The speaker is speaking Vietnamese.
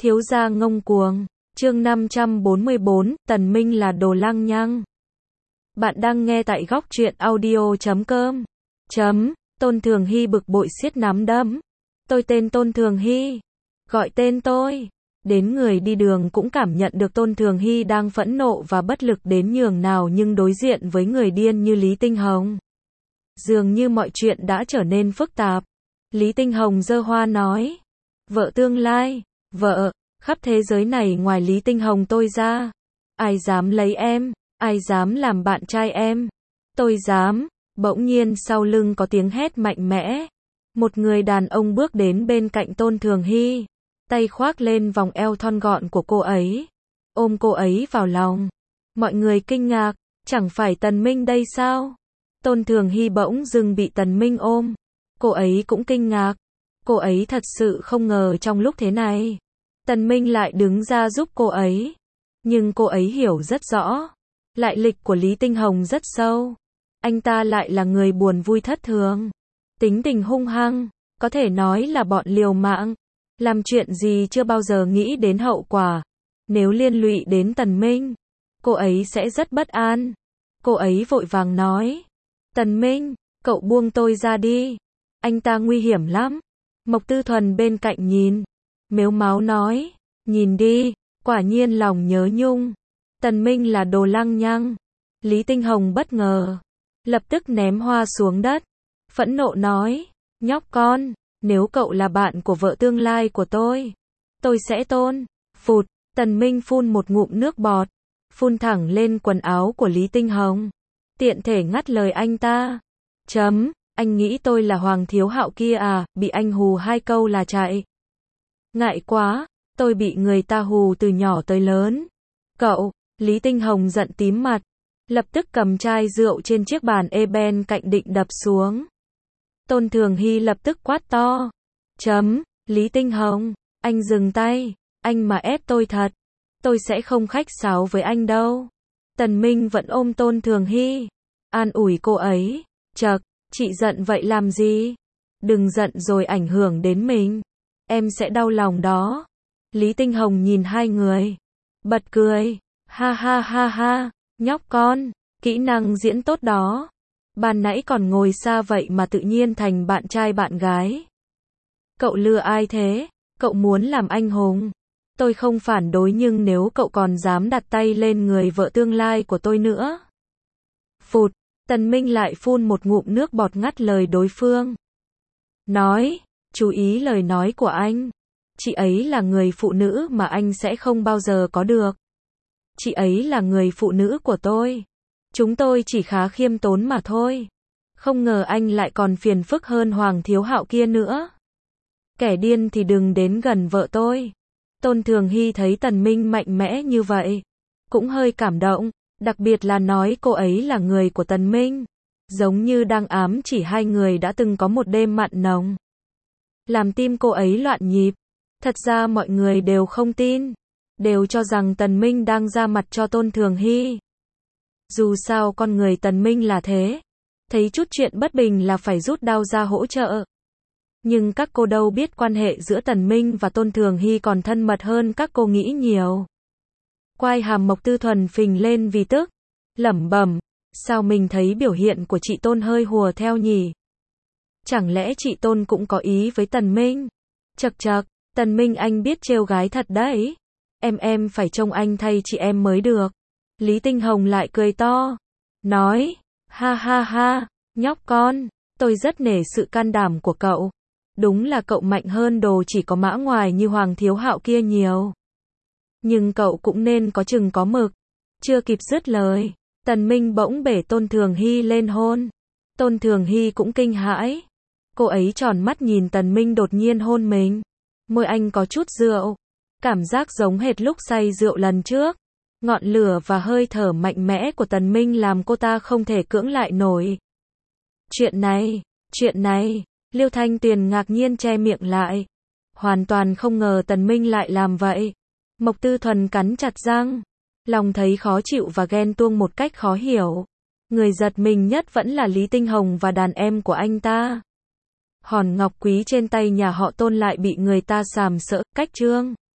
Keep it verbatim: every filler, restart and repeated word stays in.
Thiếu gia ngông cuồng. Chương năm trăm bốn mươi bốn, Tần Minh là đồ lăng nhăng. Bạn đang nghe tại góc truyện audio chấm com. Chấm, Tôn Thường Hy bực bội siết nắm đấm. Tôi tên Tôn Thường Hy. Gọi tên tôi. Đến người đi đường cũng cảm nhận được Tôn Thường Hy đang phẫn nộ và bất lực đến nhường nào, nhưng đối diện với người điên như Lý Tinh Hồng, dường như mọi chuyện đã trở nên phức tạp. Lý Tinh Hồng giơ hoa nói. Vợ tương lai, vợ, khắp thế giới này ngoài Lý Tinh Hồng tôi ra, ai dám lấy em, ai dám làm bạn trai em? Tôi dám. Bỗng nhiên sau lưng có tiếng hét mạnh mẽ. Một người đàn ông bước đến bên cạnh Tôn Thường Hy, tay khoác lên vòng eo thon gọn của cô ấy, ôm cô ấy vào lòng. Mọi người kinh ngạc, chẳng phải Tần Minh đây sao? Tôn Thường Hy bỗng dưng bị Tần Minh ôm. Cô ấy cũng kinh ngạc. Cô ấy thật sự không ngờ trong lúc thế này, Tần Minh lại đứng ra giúp cô ấy. Nhưng cô ấy hiểu rất rõ, lại lịch của Lý Tinh Hồng rất sâu. Anh ta lại là người buồn vui thất thường, tính tình hung hăng, có thể nói là bọn liều mạng, làm chuyện gì chưa bao giờ nghĩ đến hậu quả. Nếu liên lụy đến Tần Minh, cô ấy sẽ rất bất an. Cô ấy vội vàng nói. Tần Minh, cậu buông tôi ra đi. Anh ta nguy hiểm lắm. Mộc Tư Thuần bên cạnh nhìn, mếu máo nói. Nhìn đi, quả nhiên lòng nhớ nhung. Tần Minh là đồ lăng nhăng. Lý Tinh Hồng bất ngờ, lập tức ném hoa xuống đất, phẫn nộ nói. Nhóc con, nếu cậu là bạn của vợ tương lai của tôi, tôi sẽ tôn. Phụt, Tần Minh phun một ngụm nước bọt, phun thẳng lên quần áo của Lý Tinh Hồng, tiện thể ngắt lời anh ta. Chấm, anh nghĩ tôi là Hoàng Thiếu Hạo kia à, bị anh hù hai câu là chạy. Ngại quá, tôi bị người ta hù từ nhỏ tới lớn. Cậu, Lý Tinh Hồng giận tím mặt, lập tức cầm chai rượu trên chiếc bàn ê bên cạnh định đập xuống. Tôn Thường Hy lập tức quát to. Chấm, Lý Tinh Hồng, anh dừng tay, anh mà ép tôi thật, tôi sẽ không khách sáo với anh đâu. Tần Minh vẫn ôm Tôn Thường Hy, an ủi cô ấy. Chậc, chị giận vậy làm gì? Đừng giận rồi ảnh hưởng đến mình, em sẽ đau lòng đó. Lý Tinh Hồng nhìn hai người, bật cười. Ha ha ha ha, nhóc con, kỹ năng diễn tốt đó. Ban nãy còn ngồi xa vậy mà tự nhiên thành bạn trai bạn gái. Cậu lừa ai thế? Cậu muốn làm anh hùng? Tôi không phản đối, nhưng nếu cậu còn dám đặt tay lên người vợ tương lai của tôi nữa. Phụt, Tần Minh lại phun một ngụm nước bọt ngắt lời đối phương. Nói, chú ý lời nói của anh. Chị ấy là người phụ nữ mà anh sẽ không bao giờ có được. Chị ấy là người phụ nữ của tôi. Chúng tôi chỉ khá khiêm tốn mà thôi. Không ngờ anh lại còn phiền phức hơn Hoàng Thiếu Hạo kia nữa. Kẻ điên thì đừng đến gần vợ tôi. Tôn Thường Hy thấy Tần Minh mạnh mẽ như vậy, cũng hơi cảm động, đặc biệt là nói cô ấy là người của Tần Minh, giống như đang ám chỉ hai người đã từng có một đêm mặn nồng. Làm tim cô ấy loạn nhịp. Thật ra mọi người đều không tin, đều cho rằng Tần Minh đang ra mặt cho Tôn Thường Hy. Dù sao con người Tần Minh là thế, thấy chút chuyện bất bình là phải rút đao ra hỗ trợ. Nhưng các cô đâu biết quan hệ giữa Tần Minh và Tôn Thường Hy còn thân mật hơn các cô nghĩ nhiều. Quai hàm Mộc Tư Thuần phình lên vì tức, lẩm bẩm, sao mình thấy biểu hiện của chị Tôn hơi hùa theo nhỉ? Chẳng lẽ chị Tôn cũng có ý với Tần Minh? Chậc chậc, Tần Minh anh biết trêu gái thật đấy. Em em phải trông anh thay chị em mới được. Lý Tinh Hồng lại cười to, nói, ha ha ha, nhóc con, tôi rất nể sự can đảm của cậu. Đúng là cậu mạnh hơn đồ chỉ có mã ngoài như Hoàng Thiếu Hạo kia nhiều. Nhưng cậu cũng nên có chừng có mực. Chưa kịp dứt lời, Tần Minh bỗng bể Tôn Thường Hy lên hôn. Tôn Thường Hy cũng kinh hãi. Cô ấy tròn mắt nhìn Tần Minh đột nhiên hôn mình. Môi anh có chút rượu, cảm giác giống hệt lúc say rượu lần trước. Ngọn lửa và hơi thở mạnh mẽ của Tần Minh làm cô ta không thể cưỡng lại nổi. Chuyện này, chuyện này, Liêu Thanh Tuyền ngạc nhiên che miệng lại. Hoàn toàn không ngờ Tần Minh lại làm vậy. Mộc Tư Thuần cắn chặt răng, lòng thấy khó chịu và ghen tuông một cách khó hiểu. Người giật mình nhất vẫn là Lý Tinh Hồng và đàn em của anh ta. Hòn ngọc quý trên tay nhà họ Tôn lại bị người ta sàm sỡ, cách trương.